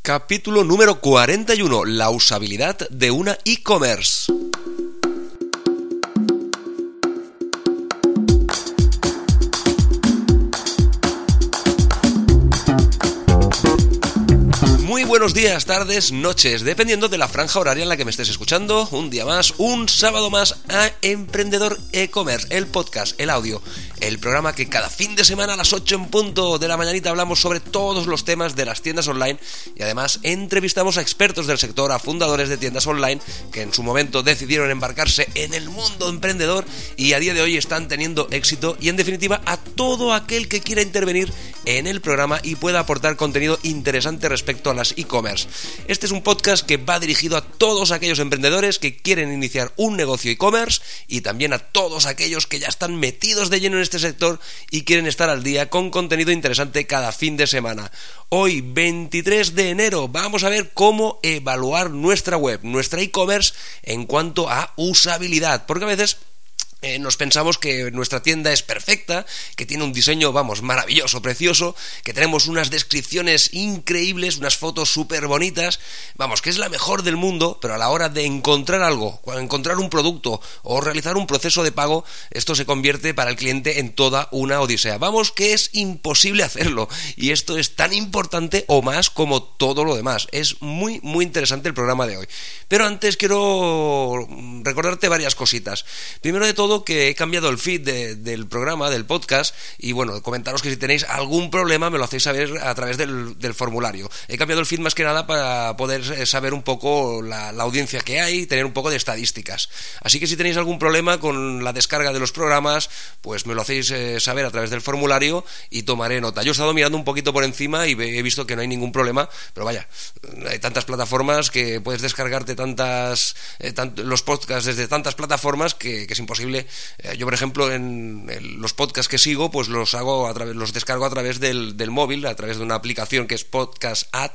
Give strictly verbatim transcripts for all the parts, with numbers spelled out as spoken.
Capítulo número cuarenta y uno. La usabilidad de una e-commerce. Muy buenos días, tardes, noches, dependiendo de la franja horaria en la que me estés escuchando. Un día más, un sábado más a Emprendedor E-Commerce, el podcast, el audio, el programa que cada fin de semana a las ocho en punto de la mañanita hablamos sobre todos los temas de las tiendas online y además entrevistamos a expertos del sector, a fundadores de tiendas online que en su momento decidieron embarcarse en el mundo emprendedor y a día de hoy están teniendo éxito, y en definitiva a todo aquel que quiera intervenir en el programa y pueda aportar contenido interesante respecto a las e-commerce. Este es un podcast que va dirigido a todos aquellos emprendedores que quieren iniciar un negocio e-commerce y también a todos aquellos que ya están metidos de lleno en este sector y quieren estar al día con contenido interesante cada fin de semana. Hoy, veintitrés de enero, vamos a ver cómo evaluar nuestra web, nuestra e-commerce en cuanto a usabilidad, porque a veces Eh, nos pensamos que nuestra tienda es perfecta, que tiene un diseño, vamos, maravilloso, precioso, que tenemos unas descripciones increíbles, unas fotos súper bonitas, vamos, que es la mejor del mundo, pero a la hora de encontrar algo, encontrar un producto o realizar un proceso de pago, esto se convierte para el cliente en toda una odisea. Vamos, que es imposible hacerlo, y esto es tan importante o más como todo lo demás. Es muy, muy interesante el programa de hoy. Pero antes quiero recordarte varias cositas. Primero de todo, que he cambiado el feed de, del programa, del podcast, y bueno, comentaros que si tenéis algún problema me lo hacéis saber a través del, del formulario. He cambiado el feed más que nada para poder saber un poco la, la audiencia que hay y tener un poco de estadísticas. Así que si tenéis algún problema con la descarga de los programas, pues me lo hacéis eh, saber a través del formulario y tomaré nota. Yo he estado mirando un poquito por encima y he visto que no hay ningún problema, pero vaya, hay tantas plataformas que puedes descargarte tantas eh, tant- los podcasts desde tantas plataformas que, que es imposible. Yo, por ejemplo, en los podcasts que sigo, pues los hago a través, los descargo a través del, del móvil, a través de una aplicación que es Podcast App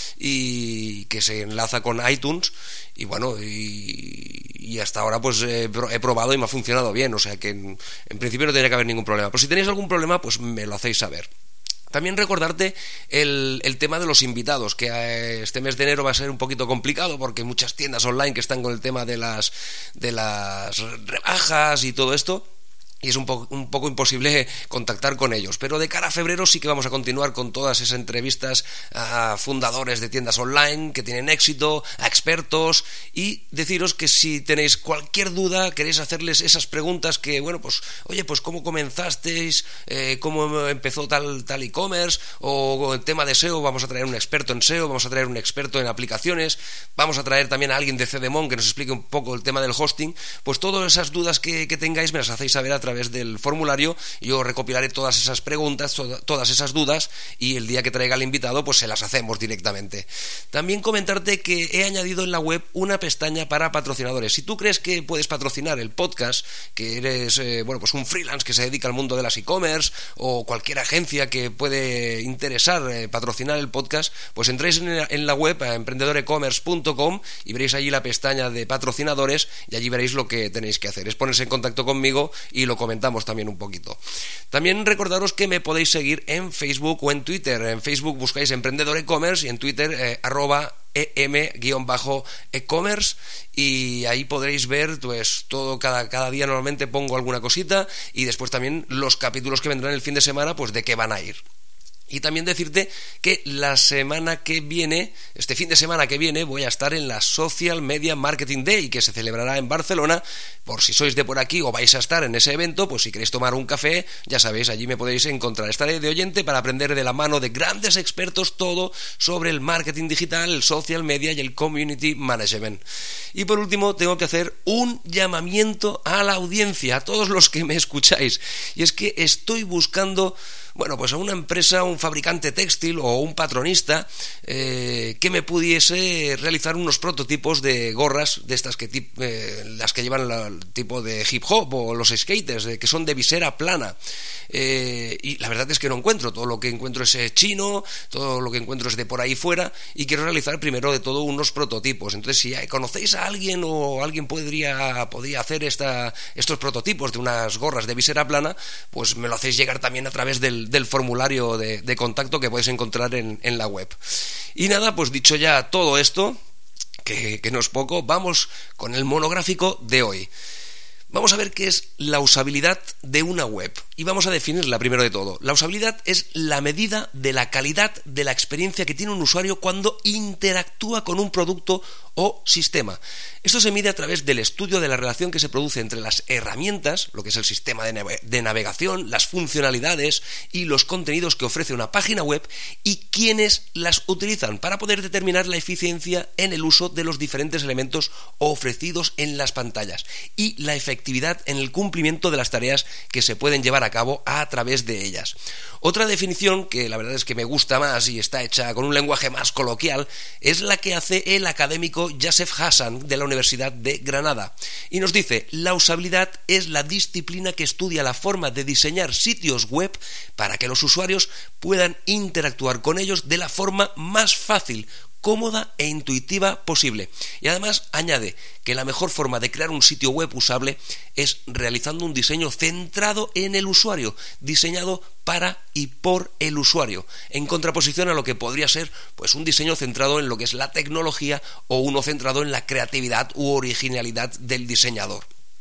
y que se enlaza con iTunes. Y bueno, y, y hasta ahora pues he, he probado y me ha funcionado bien, o sea que en, en principio no tendría que haber ningún problema. Pero si tenéis algún problema, pues me lo hacéis saber. También recordarte el, el tema de los invitados, que este mes de enero va a ser un poquito complicado porque hay muchas tiendas online que están con el tema de las, de las rebajas y todo esto, y es un poco, un poco imposible contactar con ellos. Pero de cara a febrero sí que vamos a continuar con todas esas entrevistas a fundadores de tiendas online que tienen éxito, a expertos, y deciros que si tenéis cualquier duda, queréis hacerles esas preguntas que, bueno, pues, oye, pues cómo comenzasteis, eh, cómo empezó tal, tal e-commerce, o el tema de S E O, vamos a traer un experto en S E O, vamos a traer un experto en aplicaciones, vamos a traer también a alguien de Cedemon que nos explique un poco el tema del hosting. Pues todas esas dudas que, que tengáis me las hacéis saber a través del formulario. Yo recopilaré todas esas preguntas, to- todas esas dudas, y el día que traiga al invitado pues se las hacemos directamente. También comentarte que he añadido en la web una pestaña para patrocinadores. Si tú crees que puedes patrocinar el podcast, que eres eh, bueno, pues un freelance que se dedica al mundo de las e-commerce, o cualquier agencia que puede interesar eh, patrocinar el podcast, pues entréis en, en la web a emprendedor e commerce punto com y veréis allí la pestaña de patrocinadores, y allí veréis lo que tenéis que hacer. Es ponerse en contacto conmigo y lo comentamos también un poquito. También recordaros que me podéis seguir en Facebook o en Twitter. En Facebook buscáis Emprendedor E-Commerce y en Twitter eh, arroba em-e-commerce, y ahí podréis ver pues todo, cada, cada día normalmente pongo alguna cosita, y después también los capítulos que vendrán el fin de semana, pues de qué van a ir. Y también decirte que la semana que viene, este fin de semana que viene, voy a estar en la Social Media Marketing Day, que se celebrará en Barcelona. Por si sois de por aquí o vais a estar en ese evento, pues si queréis tomar un café, ya sabéis, allí me podéis encontrar. Estaré de oyente para aprender de la mano de grandes expertos todo sobre el marketing digital, el social media y el community management. Y por último, tengo que hacer un llamamiento a la audiencia, a todos los que me escucháis. Y es que estoy buscando, bueno, pues a una empresa, un fabricante textil o un patronista eh, que me pudiese realizar unos prototipos de gorras de estas que eh, las que llevan la, el tipo de hip hop o los skaters, de, que son de visera plana. Eh, y la verdad es que no encuentro, todo lo que encuentro es eh, chino, todo lo que encuentro es de por ahí fuera, y quiero realizar primero de todo unos prototipos. Entonces, si conocéis a alguien o alguien podría, podría hacer esta, estos prototipos de unas gorras de visera plana, pues me lo hacéis llegar también a través del del, del formulario de, de contacto que podéis encontrar en, en la web. Y nada, pues dicho ya todo esto, que, que no es poco, vamos con el monográfico de hoy. Vamos a ver qué es la usabilidad de una web y vamos a definirla primero de todo. La usabilidad es la medida de la calidad de la experiencia que tiene un usuario cuando interactúa con un producto o sistema. Esto se mide a través del estudio de la relación que se produce entre las herramientas, lo que es el sistema de, nave- de navegación, las funcionalidades y los contenidos que ofrece una página web y quienes las utilizan para poder determinar la eficiencia en el uso de los diferentes elementos ofrecidos en las pantallas y la efectividad en el cumplimiento de las tareas que se pueden llevar a cabo a través de ellas. Otra definición, que la verdad es que me gusta más y está hecha con un lenguaje más coloquial, es la que hace el académico Youssef Hassan de la Universidad de Granada. Y nos dice: la usabilidad es la disciplina que estudia la forma de diseñar sitios web para que los usuarios puedan interactuar con ellos de la forma más fácil, cómoda e intuitiva posible. Y además añade que la mejor forma de crear un sitio web usable es realizando un diseño centrado en el usuario, diseñado para y por el usuario, en contraposición a lo que podría ser pues un diseño centrado en lo que es la tecnología o uno centrado en la creatividad u originalidad del diseñador.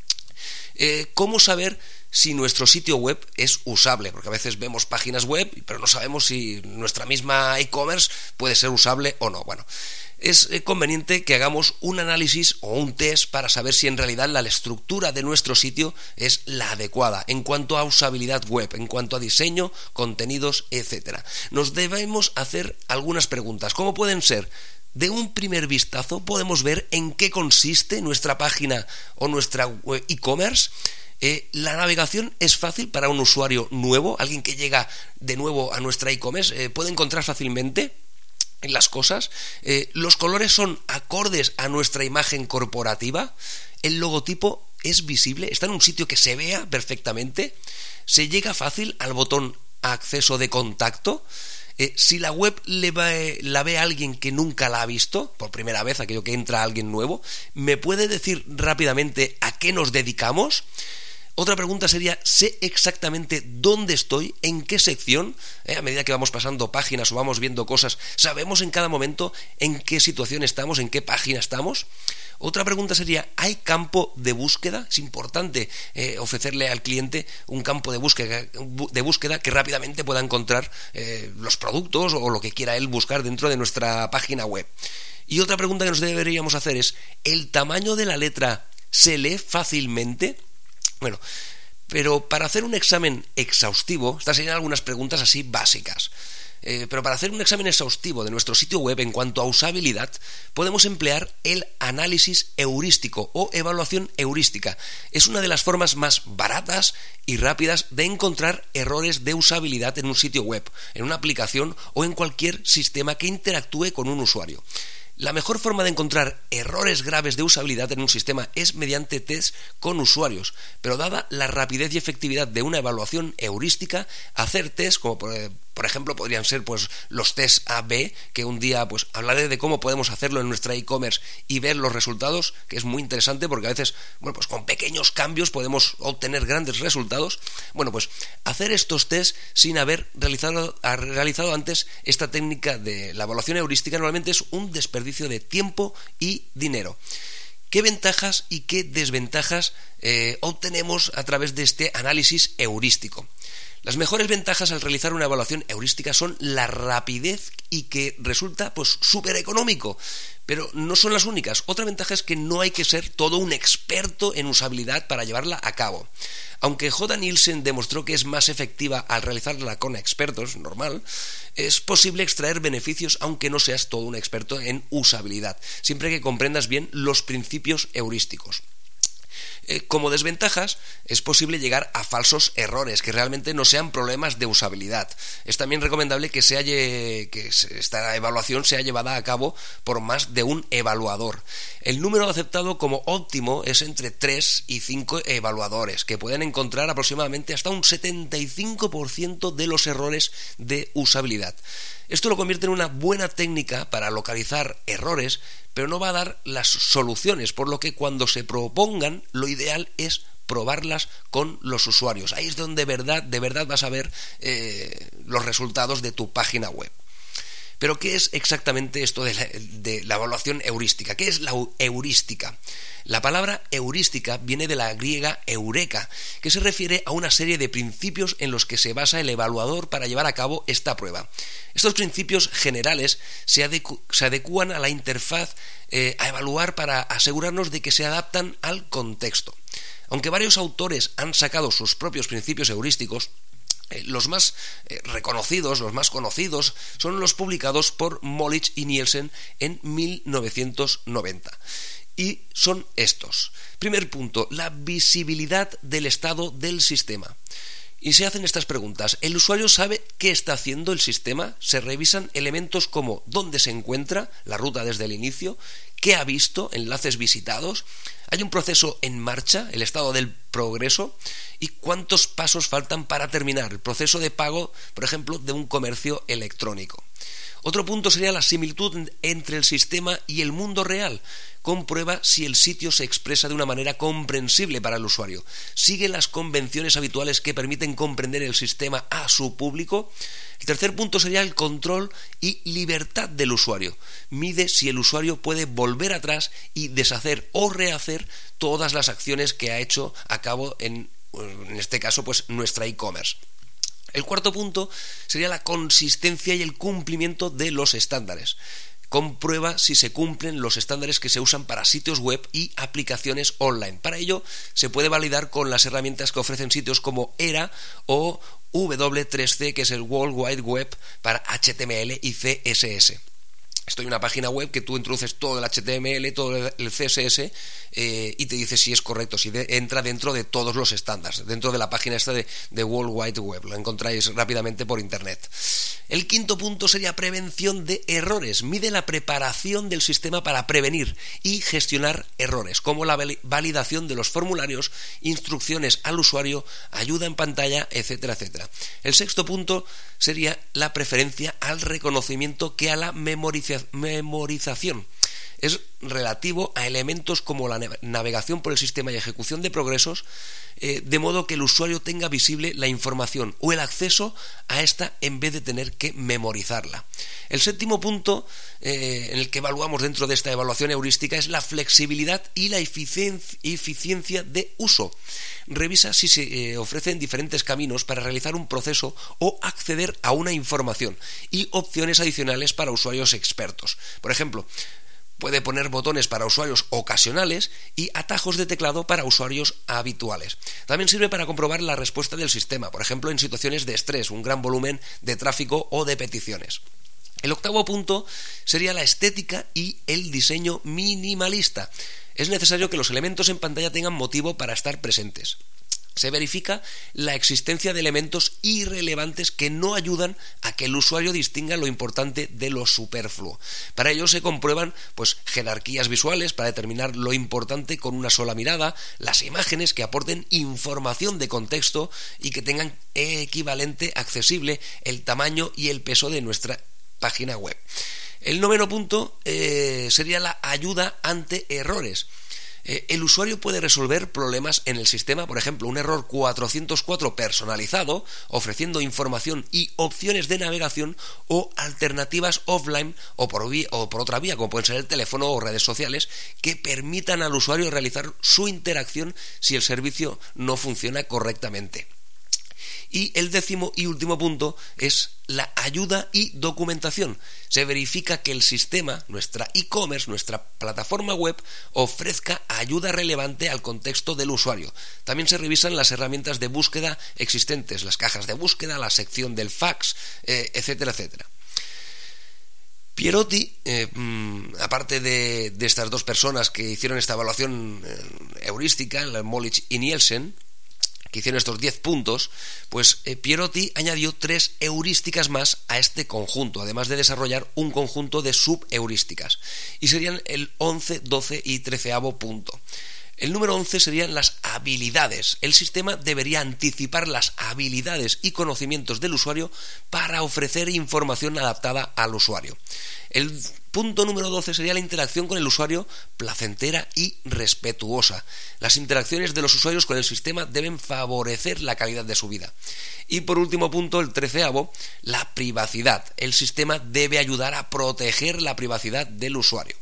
Eh, ¿Cómo saber si nuestro sitio web es usable? Porque a veces vemos páginas web, pero no sabemos si nuestra misma e-commerce puede ser usable o no. Bueno, es conveniente que hagamos un análisis o un test para saber si en realidad la estructura de nuestro sitio es la adecuada en cuanto a usabilidad web, en cuanto a diseño, contenidos, etcétera. Nos debemos hacer algunas preguntas. ¿Cómo pueden ser? De un primer vistazo podemos ver en qué consiste nuestra página o nuestra e-commerce. Eh, ¿La navegación es fácil para un usuario nuevo? ¿Alguien que llega de nuevo a nuestra e-commerce eh, puede encontrar fácilmente las cosas? Eh, ¿Los colores son acordes a nuestra imagen corporativa? ¿El logotipo es visible? ¿Está en un sitio que se vea perfectamente? ¿Se llega fácil al botón acceso de contacto? Eh, si la web le va, la ve a alguien que nunca la ha visto, por primera vez, aquello que entra alguien nuevo, ¿me puede decir rápidamente a qué nos dedicamos? Otra pregunta sería: ¿sé exactamente dónde estoy? ¿En qué sección? ¿Eh? A medida que vamos pasando páginas o vamos viendo cosas, ¿sabemos en cada momento en qué situación estamos, en qué página estamos? Otra pregunta sería: ¿hay campo de búsqueda? Es importante eh, ofrecerle al cliente un campo de búsqueda, de búsqueda que rápidamente pueda encontrar eh, los productos o lo que quiera él buscar dentro de nuestra página web. Y otra pregunta que nos deberíamos hacer es: ¿el tamaño de la letra se lee fácilmente? Bueno, pero para hacer un examen exhaustivo, estas serían algunas preguntas así básicas. Eh, pero para hacer un examen exhaustivo de nuestro sitio web en cuanto a usabilidad, podemos emplear el análisis heurístico o evaluación heurística. Es una de las formas más baratas y rápidas de encontrar errores de usabilidad en un sitio web, en una aplicación o en cualquier sistema que interactúe con un usuario. La mejor forma de encontrar errores graves de usabilidad en un sistema es mediante test con usuarios, pero dada la rapidez y efectividad de una evaluación heurística, hacer test como por, por ejemplo podrían ser pues los test A B, que un día pues hablaré de cómo podemos hacerlo en nuestra e-commerce y ver los resultados, que es muy interesante porque a veces bueno pues con pequeños cambios podemos obtener grandes resultados. Bueno, pues hacer estos test sin haber realizado, realizado antes esta técnica de la evaluación heurística normalmente es un desperdicio de tiempo y dinero. ¿Qué ventajas y qué desventajas eh, obtenemos a través de este análisis heurístico? Las mejores ventajas al realizar una evaluación heurística son la rapidez y que resulta pues súper económico, pero no son las únicas. Otra ventaja es que no hay que ser todo un experto en usabilidad para llevarla a cabo. Aunque J. Nielsen demostró que es más efectiva al realizarla con expertos, normal, es posible extraer beneficios aunque no seas todo un experto en usabilidad, siempre que comprendas bien los principios heurísticos. Eh, como desventajas, es posible llegar a falsos errores que realmente no sean problemas de usabilidad. Es también recomendable que, se haya, que esta evaluación sea llevada a cabo por más de un evaluador. El número aceptado como óptimo es entre tres y cinco evaluadores, que pueden encontrar aproximadamente hasta un setenta y cinco por ciento de los errores de usabilidad. Esto lo convierte en una buena técnica para localizar errores, pero no va a dar las soluciones, por lo que cuando se propongan, lo ideal es probarlas con los usuarios. Ahí es donde de verdad, de verdad vas a ver eh, los resultados de tu página web. Pero ¿qué es exactamente esto de la, de la evaluación heurística? ¿Qué es la heurística? La palabra heurística viene de la griega eureka, que se refiere a una serie de principios en los que se basa el evaluador para llevar a cabo esta prueba. Estos principios generales se, adecu- se adecúan a la interfaz eh, a evaluar para asegurarnos de que se adaptan al contexto. Aunque varios autores han sacado sus propios principios heurísticos, Eh, los más eh, reconocidos, los más conocidos, son los publicados por Molich y Nielsen en mil novecientos noventa. Y son estos. Primer punto, la visibilidad del estado del sistema. Y se hacen estas preguntas. ¿El usuario sabe qué está haciendo el sistema? Se revisan elementos como dónde se encuentra, la ruta desde el inicio, qué ha visto, enlaces visitados, hay un proceso en marcha, el estado del progreso, y cuántos pasos faltan para terminar el proceso de pago, por ejemplo, de un comercio electrónico. Otro punto sería la similitud entre el sistema y el mundo real. Comprueba si el sitio se expresa de una manera comprensible para el usuario. Sigue las convenciones habituales que permiten comprender el sistema a su público. El tercer punto sería el control y libertad del usuario. Mide si el usuario puede volver atrás y deshacer o rehacer todas las acciones que ha hecho a cabo en, en este caso, pues nuestra e-commerce. El cuarto punto sería la consistencia y el cumplimiento de los estándares. Comprueba si se cumplen los estándares que se usan para sitios web y aplicaciones online. Para ello se puede validar con las herramientas que ofrecen sitios como ERA o W tres C, que es el World Wide Web para H T M L y C S S. Esto es una página web que tú introduces todo el H T M L, todo el C S S eh, y te dice si es correcto, si de, entra dentro de todos los estándares, dentro de la página esta de, de World Wide Web. Lo encontráis rápidamente por internet. El quinto punto sería prevención de errores. Mide la preparación del sistema para prevenir y gestionar errores, como la validación de los formularios, instrucciones al usuario, ayuda en pantalla, etcétera, etcétera. El sexto punto sería la preferencia al reconocimiento que a la memorización. memorización. Es relativo a elementos como la navegación por el sistema y ejecución de progresos, eh, de modo que el usuario tenga visible la información o el acceso a esta en vez de tener que memorizarla. El séptimo punto eh, en el que evaluamos dentro de esta evaluación heurística es la flexibilidad y la eficiencia, eficiencia de uso. Revisa si se eh, ofrecen diferentes caminos para realizar un proceso o acceder a una información y opciones adicionales para usuarios expertos. Por ejemplo, puede poner botones para usuarios ocasionales y atajos de teclado para usuarios habituales. También sirve para comprobar la respuesta del sistema, por ejemplo en situaciones de estrés, un gran volumen de tráfico o de peticiones. El octavo punto sería la estética y el diseño minimalista. Es necesario que los elementos en pantalla tengan motivo para estar presentes. Se verifica la existencia de elementos irrelevantes que no ayudan a que el usuario distinga lo importante de lo superfluo. Para ello se comprueban pues, jerarquías visuales para determinar lo importante con una sola mirada, las imágenes que aporten información de contexto y que tengan equivalente accesible el tamaño y el peso de nuestra página web. El noveno punto eh, sería la ayuda ante errores. El usuario puede resolver problemas en el sistema, por ejemplo, un error cuatrocientos cuatro personalizado, ofreciendo información y opciones de navegación o alternativas offline o por, vía, o por otra vía, como pueden ser el teléfono o redes sociales, que permitan al usuario realizar su interacción si el servicio no funciona correctamente. Y el décimo y último punto es la ayuda y documentación. Se verifica que el sistema, nuestra e-commerce, nuestra plataforma web, ofrezca ayuda relevante al contexto del usuario. También se revisan las herramientas de búsqueda existentes, las cajas de búsqueda, la sección del fax, eh, etcétera, etcétera. Pierotti, eh, aparte de, de estas dos personas que hicieron esta evaluación eh, heurística, Molich y Nielsen, que hicieron estos diez puntos, pues eh, Pierotti añadió tres heurísticas más a este conjunto, además de desarrollar un conjunto de subheurísticas, y serían el once, doce y treceavo punto. El número once serían las habilidades. El sistema debería anticipar las habilidades y conocimientos del usuario para ofrecer información adaptada al usuario. El punto número doce sería la interacción con el usuario placentera y respetuosa. Las interacciones de los usuarios con el sistema deben favorecer la calidad de su vida. Y por último punto, el treceavo, la privacidad. El sistema debe ayudar a proteger la privacidad del usuario.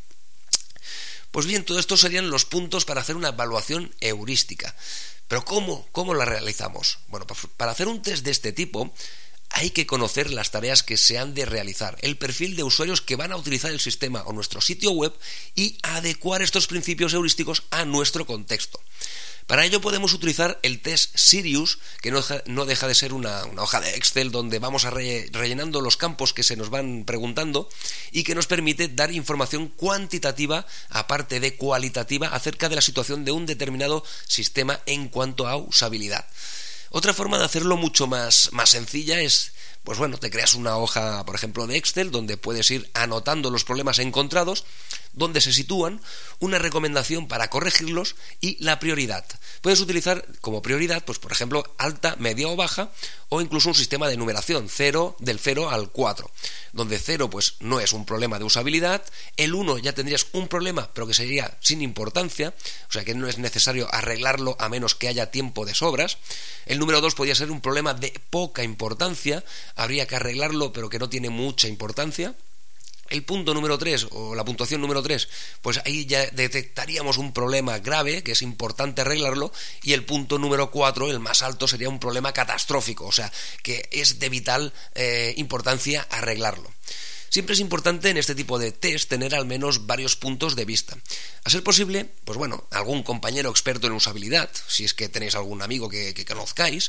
Pues bien, todo esto serían los puntos para hacer una evaluación heurística. ¿Pero cómo? ¿Cómo la realizamos? Bueno, pues para hacer un test de este tipo hay que conocer las tareas que se han de realizar, el perfil de usuarios que van a utilizar el sistema o nuestro sitio web y adecuar estos principios heurísticos a nuestro contexto. Para ello podemos utilizar el test Sirius, que no deja, no deja de ser una, una hoja de Excel donde vamos a re, rellenando los campos que se nos van preguntando y que nos permite dar información cuantitativa, aparte de cualitativa, acerca de la situación de un determinado sistema en cuanto a usabilidad. Otra forma de hacerlo mucho más, más sencilla es, pues bueno, te creas una hoja, por ejemplo, de Excel, donde puedes ir anotando los problemas encontrados, dónde se sitúan, una recomendación para corregirlos y la prioridad. Puedes utilizar como prioridad, pues por ejemplo, alta, media o baja, o incluso un sistema de numeración, cero, del cero al cuatro, donde cero pues no es un problema de usabilidad, el uno ya tendrías un problema, pero que sería sin importancia, o sea que no es necesario arreglarlo a menos que haya tiempo de sobras. El número dos podría ser un problema de poca importancia, habría que arreglarlo pero que no tiene mucha importancia. El punto número tres, o la puntuación número tres, pues ahí ya detectaríamos un problema grave, que es importante arreglarlo, y el punto número cuatro, el más alto, sería un problema catastrófico, o sea, que es de vital eh, importancia arreglarlo. Siempre es importante en este tipo de test tener al menos varios puntos de vista. A ser posible, pues bueno, algún compañero experto en usabilidad, si es que tenéis algún amigo que, que conozcáis,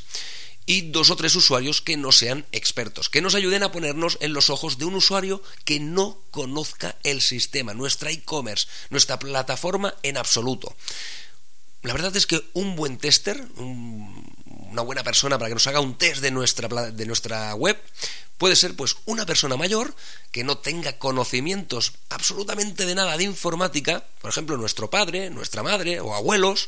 y dos o tres usuarios que no sean expertos, que nos ayuden a ponernos en los ojos de un usuario que no conozca el sistema, nuestra e-commerce, nuestra plataforma en absoluto. La verdad es que un buen tester, un, una buena persona para que nos haga un test de nuestra, de nuestra web, puede ser pues una persona mayor que no tenga conocimientos absolutamente de nada de informática, por ejemplo nuestro padre, nuestra madre o abuelos.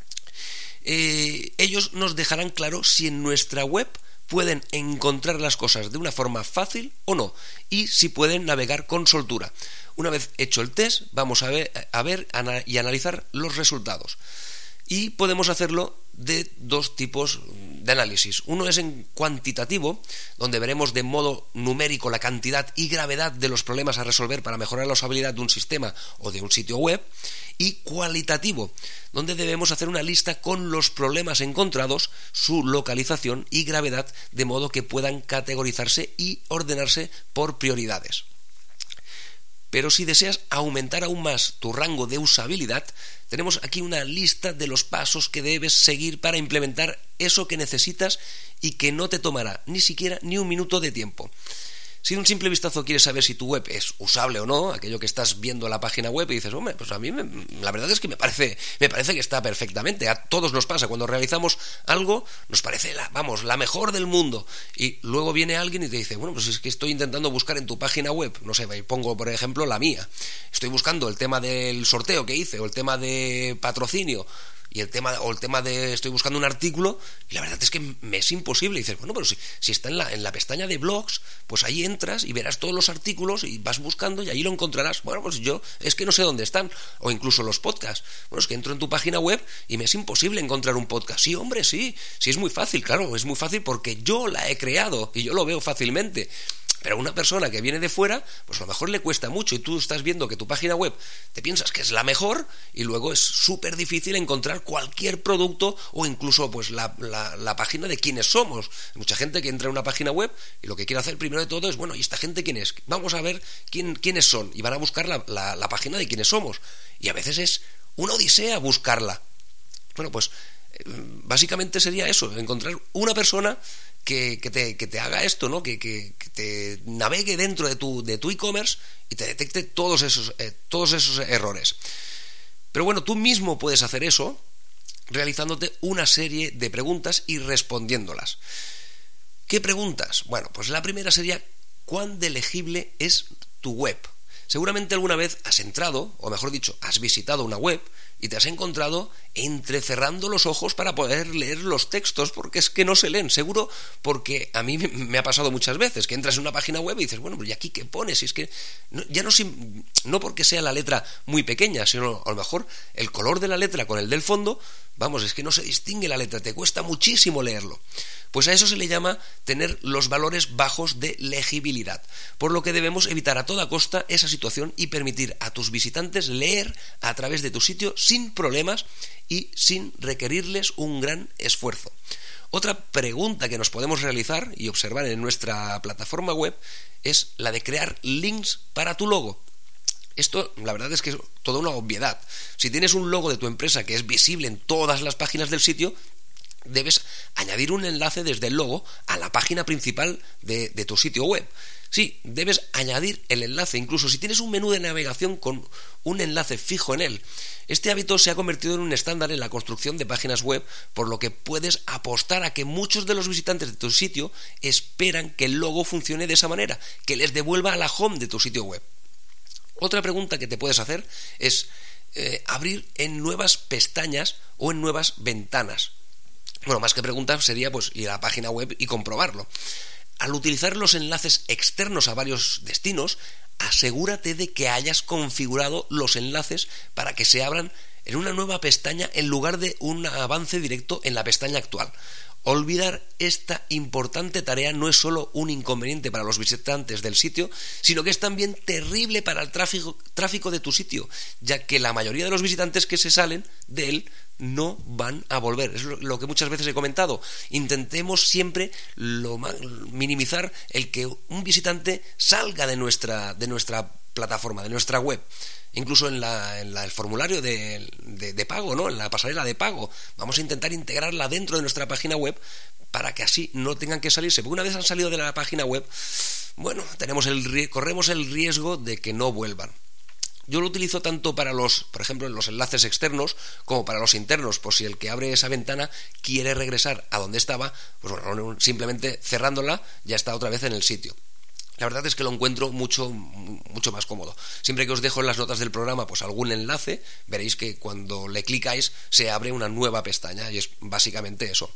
Eh, ellos nos dejarán claro si en nuestra web pueden encontrar las cosas de una forma fácil o no, y si pueden navegar con soltura. Una vez hecho el test, vamos a ver, a ver y analizar los resultados. Y podemos hacerlo de dos tipos de análisis. Uno es en cuantitativo, donde veremos de modo numérico la cantidad y gravedad de los problemas a resolver para mejorar la usabilidad de un sistema o de un sitio web. Y cualitativo, donde debemos hacer una lista con los problemas encontrados, su localización y gravedad, de modo que puedan categorizarse y ordenarse por prioridades. Pero si deseas aumentar aún más tu rango de usabilidad, tenemos aquí una lista de los pasos que debes seguir para implementar eso que necesitas y que no te tomará ni siquiera ni un minuto de tiempo. Si de un simple vistazo quieres saber si tu web es usable o no, aquello que estás viendo en la página web y dices, hombre, pues a mí me, la verdad es que me parece, me parece que está perfectamente. A todos nos pasa, cuando realizamos algo, nos parece, la, vamos, la mejor del mundo. Y luego viene alguien y te dice, bueno, pues es que estoy intentando buscar en tu página web, no sé, pongo por ejemplo la mía. Estoy buscando el tema del sorteo que hice o el tema de patrocinio. Y el tema, o el tema de estoy buscando un artículo y la verdad es que me es imposible. Y dices, bueno, pero si, si está en la, en la pestaña de blogs, pues ahí entras y verás todos los artículos y vas buscando y ahí lo encontrarás. Bueno, pues yo es que no sé dónde están. O incluso los podcasts. Bueno, es que entro en tu página web y me es imposible encontrar un podcast. Sí, hombre, sí, sí es muy fácil, claro, es muy fácil porque yo la he creado y yo lo veo fácilmente. Pero a una persona que viene de fuera, pues a lo mejor le cuesta mucho y tú estás viendo que tu página web te piensas que es la mejor y luego es súper difícil encontrar cualquier producto o incluso pues la, la, la página de quiénes somos. Hay mucha gente que entra en una página web y lo que quiere hacer primero de todo es, bueno, ¿y esta gente quién es? Vamos a ver quién, quiénes son y van a buscar la, la, la página de quiénes somos. Y a veces es una odisea buscarla. Bueno, pues básicamente sería eso, encontrar una persona Que, que, te, que te haga esto, ¿no? Que, que, que te navegue dentro de tu, de tu e-commerce y te detecte todos esos, eh, todos esos errores. Pero bueno, tú mismo puedes hacer eso realizándote una serie de preguntas y respondiéndolas. ¿Qué preguntas? Bueno, pues la primera sería, ¿cuán de legible es tu web? Seguramente alguna vez has entrado, o mejor dicho, has visitado una web y te has encontrado entrecerrando los ojos para poder leer los textos, porque es que no se leen, seguro, porque a mí me ha pasado muchas veces, que entras en una página web y dices, bueno, ¿y aquí qué pones? Y es que no, ya no, no porque sea la letra muy pequeña, sino a lo mejor el color de la letra con el del fondo, vamos, es que no se distingue la letra, te cuesta muchísimo leerlo. Pues a eso se le llama tener los valores bajos de legibilidad, por lo que debemos evitar a toda costa esa situación y permitir a tus visitantes leer a través de tu sitio sin problemas y sin requerirles un gran esfuerzo. Otra pregunta que nos podemos realizar y observar en nuestra plataforma web es la de crear links para tu logo. Esto, la verdad es que es toda una obviedad. Si tienes un logo de tu empresa que es visible en todas las páginas del sitio, debes añadir un enlace desde el logo a la página principal de, de tu sitio web. Sí, debes añadir el enlace, incluso si tienes un menú de navegación con un enlace fijo en él. Este hábito se ha convertido en un estándar en la construcción de páginas web, por lo que puedes apostar a que muchos de los visitantes de tu sitio esperan que el logo funcione de esa manera, que les devuelva a la home de tu sitio web. Otra pregunta que te puedes hacer es eh, abrir en nuevas pestañas o en nuevas ventanas. Bueno, más que preguntar sería pues ir a la página web y comprobarlo. Al utilizar los enlaces externos a varios destinos, asegúrate de que hayas configurado los enlaces para que se abran en una nueva pestaña en lugar de un avance directo en la pestaña actual. Olvidar esta importante tarea no es solo un inconveniente para los visitantes del sitio, sino que es también terrible para el tráfico, tráfico de tu sitio, ya que la mayoría de los visitantes que se salen de él no van a volver. Es lo que muchas veces he comentado. Intentemos siempre lo más, minimizar el que un visitante salga de nuestra, de nuestra plataforma, de nuestra web. Incluso en, la, en la, el formulario de, de, de pago, ¿no? En la pasarela de pago. Vamos a intentar integrarla dentro de nuestra página web para que así no tengan que salirse. Porque una vez han salido de la página web, bueno, tenemos el, corremos el riesgo de que no vuelvan. Yo lo utilizo tanto para los, por ejemplo, los enlaces externos como para los internos, por si el que abre esa ventana quiere regresar a donde estaba, pues bueno, simplemente cerrándola ya está otra vez en el sitio. La verdad es que lo encuentro mucho, mucho más cómodo. Siempre que os dejo en las notas del programa pues algún enlace, veréis que cuando le clicáis se abre una nueva pestaña y es básicamente eso.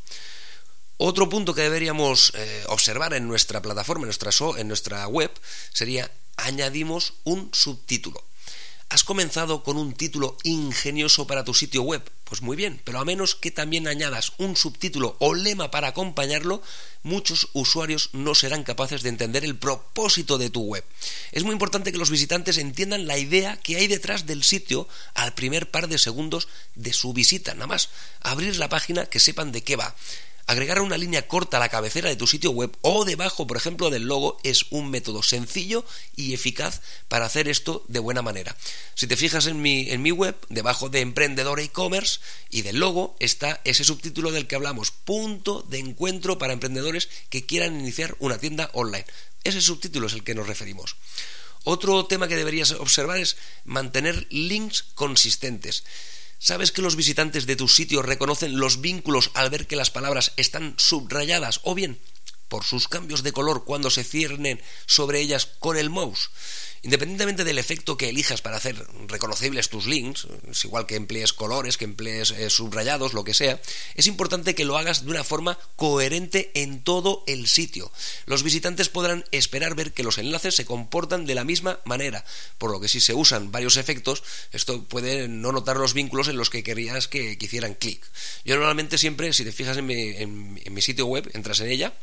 Otro punto que deberíamos eh, observar en nuestra plataforma, en nuestra, so, en nuestra web, sería añadimos un subtítulo. ¿Has comenzado con un título ingenioso para tu sitio web? Pues muy bien, pero a menos que también añadas un subtítulo o lema para acompañarlo, muchos usuarios no serán capaces de entender el propósito de tu web. Es muy importante que los visitantes entiendan la idea que hay detrás del sitio al primer par de segundos de su visita. Nada más abrir la página, que sepan de qué va. Agregar una línea corta a la cabecera de tu sitio web o debajo, por ejemplo, del logo es un método sencillo y eficaz para hacer esto de buena manera. Si te fijas en mi, en mi web, debajo de Emprendedor e-commerce y del logo está ese subtítulo del que hablamos, punto de encuentro para emprendedores que quieran iniciar una tienda online. Ese subtítulo es el que nos referimos. Otro tema que deberías observar es mantener links consistentes. ¿Sabes que los visitantes de tu sitio reconocen los vínculos al ver que las palabras están subrayadas o bien por sus cambios de color cuando se ciernen sobre ellas con el mouse? Independientemente del efecto que elijas para hacer reconocibles tus links, es igual que emplees colores, que emplees eh, subrayados, lo que sea, es importante que lo hagas de una forma coherente en todo el sitio. Los visitantes podrán esperar ver que los enlaces se comportan de la misma manera, por lo que si se usan varios efectos, esto puede no notar los vínculos en los que querías que, que hicieran clic. Yo normalmente siempre, si te fijas en mi, en, en mi sitio web, entras en ella,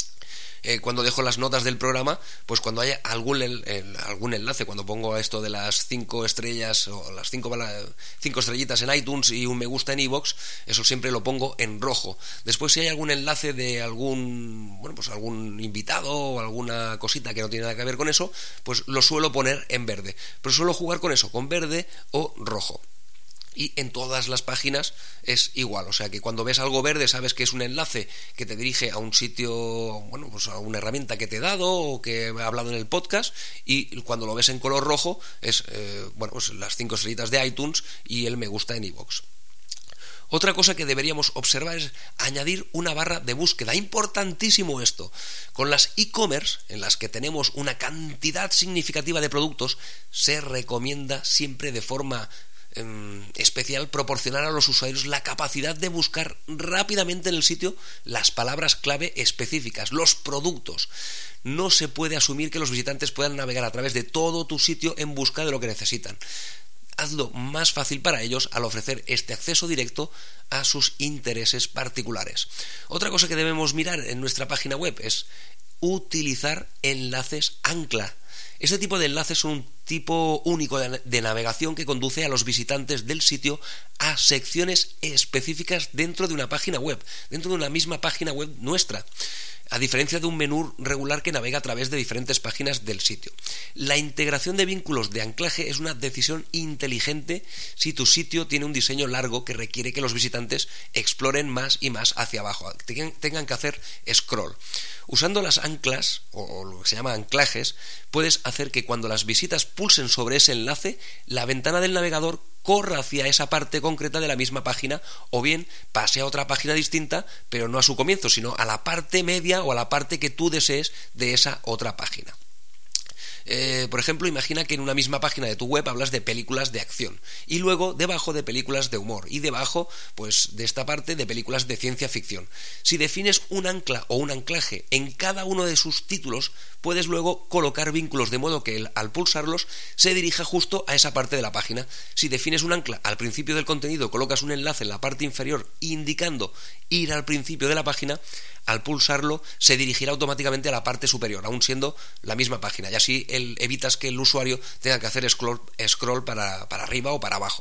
Eh, cuando dejo las notas del programa, pues cuando haya algún, el, el, algún enlace, cuando pongo esto de las cinco estrellas o las cinco, cinco estrellitas en iTunes y un me gusta en iVoox, eso siempre lo pongo en rojo. Después, si hay algún enlace de algún, bueno, pues algún invitado o alguna cosita que no tiene nada que ver con eso, pues lo suelo poner en verde. Pero suelo jugar con eso, con verde o rojo. Y en todas las páginas es igual, o sea que cuando ves algo verde sabes que es un enlace que te dirige a un sitio, bueno, pues a una herramienta que te he dado o que he hablado en el podcast, y cuando lo ves en color rojo es, eh, bueno, pues las cinco estrellitas de iTunes y el me gusta en iVoox. Otra cosa que deberíamos observar es añadir una barra de búsqueda. Importantísimo esto. Con las e-commerce, en las que tenemos una cantidad significativa de productos, se recomienda siempre de forma eh, especial proporcionar a los usuarios la capacidad de buscar rápidamente en el sitio las palabras clave específicas, los productos. No se puede asumir que los visitantes puedan navegar a través de todo tu sitio en busca de lo que necesitan. Hazlo más fácil para ellos al ofrecer este acceso directo a sus intereses particulares. Otra cosa que debemos mirar en nuestra página web es utilizar enlaces ancla. Este tipo de enlaces son un tipo único de navegación que conduce a los visitantes del sitio a secciones específicas dentro de una página web, dentro de una misma página web nuestra, a diferencia de un menú regular que navega a través de diferentes páginas del sitio. La integración de vínculos de anclaje es una decisión inteligente si tu sitio tiene un diseño largo que requiere que los visitantes exploren más y más hacia abajo, tengan que hacer scroll. Usando las anclas, o lo que se llama anclajes, puedes hacer que cuando las visitas pulsen sobre ese enlace, la ventana del navegador corra hacia esa parte concreta de la misma página, o bien pase a otra página distinta, pero no a su comienzo, sino a la parte media o a la parte que tú desees de esa otra página. Eh, por ejemplo, imagina que en una misma página de tu web hablas de películas de acción y luego debajo de películas de humor y debajo, pues de esta parte, de películas de ciencia ficción. Si defines un ancla o un anclaje en cada uno de sus títulos, puedes luego colocar vínculos de modo que él, al pulsarlos, se dirija justo a esa parte de la página. Si defines un ancla al principio del contenido, colocas un enlace en la parte inferior indicando ir al principio de la página, al pulsarlo se dirigirá automáticamente a la parte superior, aún siendo la misma página, y así el, evitas que el usuario tenga que hacer scroll, scroll para, para arriba o para abajo.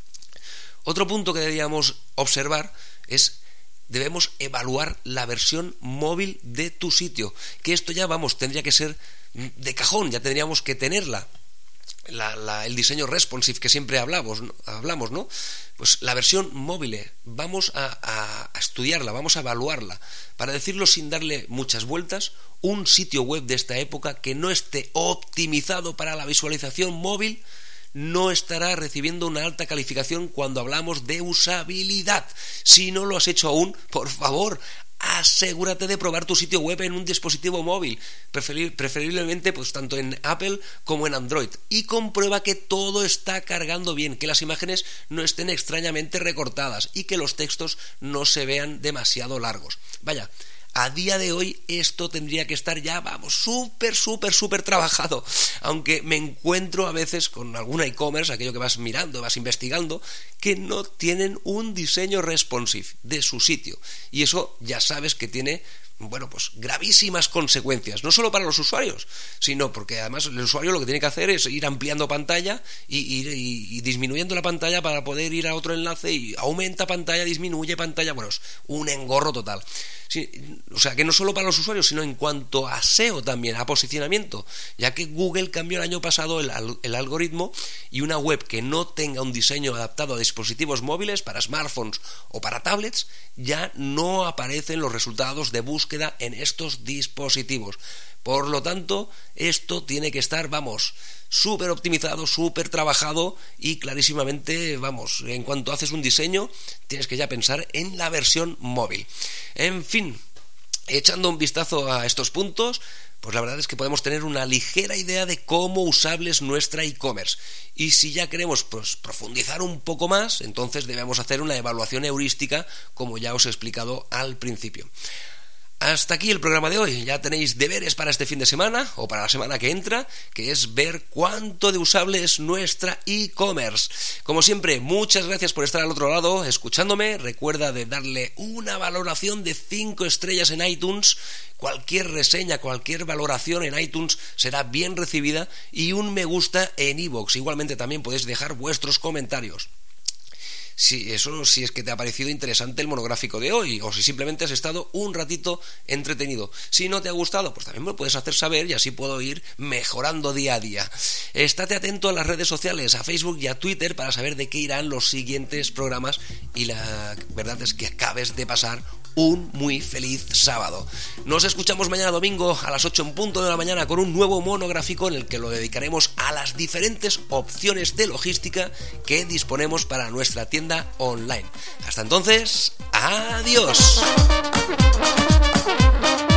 Otro punto que deberíamos observar es debemos evaluar la versión móvil de tu sitio, que esto ya, vamos, tendría que ser de cajón, ya tendríamos que tenerla. La, la, el diseño responsive que siempre hablamos, ¿no? hablamos, ¿no? Pues la versión móvil, vamos a, a, a estudiarla, vamos a evaluarla. Para decirlo sin darle muchas vueltas, un sitio web de esta época que no esté optimizado para la visualización móvil no estará recibiendo una alta calificación cuando hablamos de usabilidad. Si no lo has hecho aún, por favor, asegúrate de probar tu sitio web en un dispositivo móvil, preferiblemente pues tanto en Apple como en Android, y comprueba que todo está cargando bien, que las imágenes no estén extrañamente recortadas y que los textos no se vean demasiado largos. Vaya, a día de hoy esto tendría que estar ya, vamos, súper, súper, súper trabajado, aunque me encuentro a veces con alguna e-commerce, aquello que vas mirando, vas investigando, que no tienen un diseño responsive de su sitio, y eso ya sabes que tiene, bueno, pues gravísimas consecuencias, no solo para los usuarios, sino porque además el usuario lo que tiene que hacer es ir ampliando pantalla y, y, y, y disminuyendo la pantalla para poder ir a otro enlace, y aumenta pantalla, disminuye pantalla, bueno, es un engorro total. Sí, o sea, que no solo para los usuarios, sino en cuanto a S E O también, a posicionamiento, ya que Google cambió el año pasado el, el algoritmo, y una web que no tenga un diseño adaptado a dispositivos móviles, para smartphones o para tablets, ya no aparecen los resultados de búsqueda en estos dispositivos. Por lo tanto, esto tiene que estar, vamos, súper optimizado, súper trabajado, y clarísimamente, vamos, en cuanto haces un diseño, tienes que ya pensar en la versión móvil. En fin, echando un vistazo a estos puntos, pues la verdad es que podemos tener una ligera idea de cómo usable es nuestra e-commerce. Y si ya queremos pues, profundizar un poco más, entonces debemos hacer una evaluación heurística, como ya os he explicado al principio. Hasta aquí el programa de hoy. Ya tenéis deberes para este fin de semana o para la semana que entra, que es ver cuánto de usable es nuestra e-commerce. Como siempre, muchas gracias por estar al otro lado escuchándome. Recuerda de darle una valoración de cinco estrellas en iTunes. Cualquier reseña, cualquier valoración en iTunes será bien recibida, y un me gusta en iVoox. Igualmente también podéis dejar vuestros comentarios. Si eso, si es que te ha parecido interesante el monográfico de hoy, o si simplemente has estado un ratito entretenido. Si no te ha gustado, pues también me lo puedes hacer saber, y así puedo ir mejorando día a día. Estate atento a las redes sociales, a Facebook y a Twitter, para saber de qué irán los siguientes programas, y la verdad es que acabes de pasar un muy feliz sábado. Nos escuchamos mañana domingo a las ocho en punto de la mañana con un nuevo monográfico en el que lo dedicaremos a las diferentes opciones de logística que disponemos para nuestra tienda tienda online. Hasta entonces, adiós.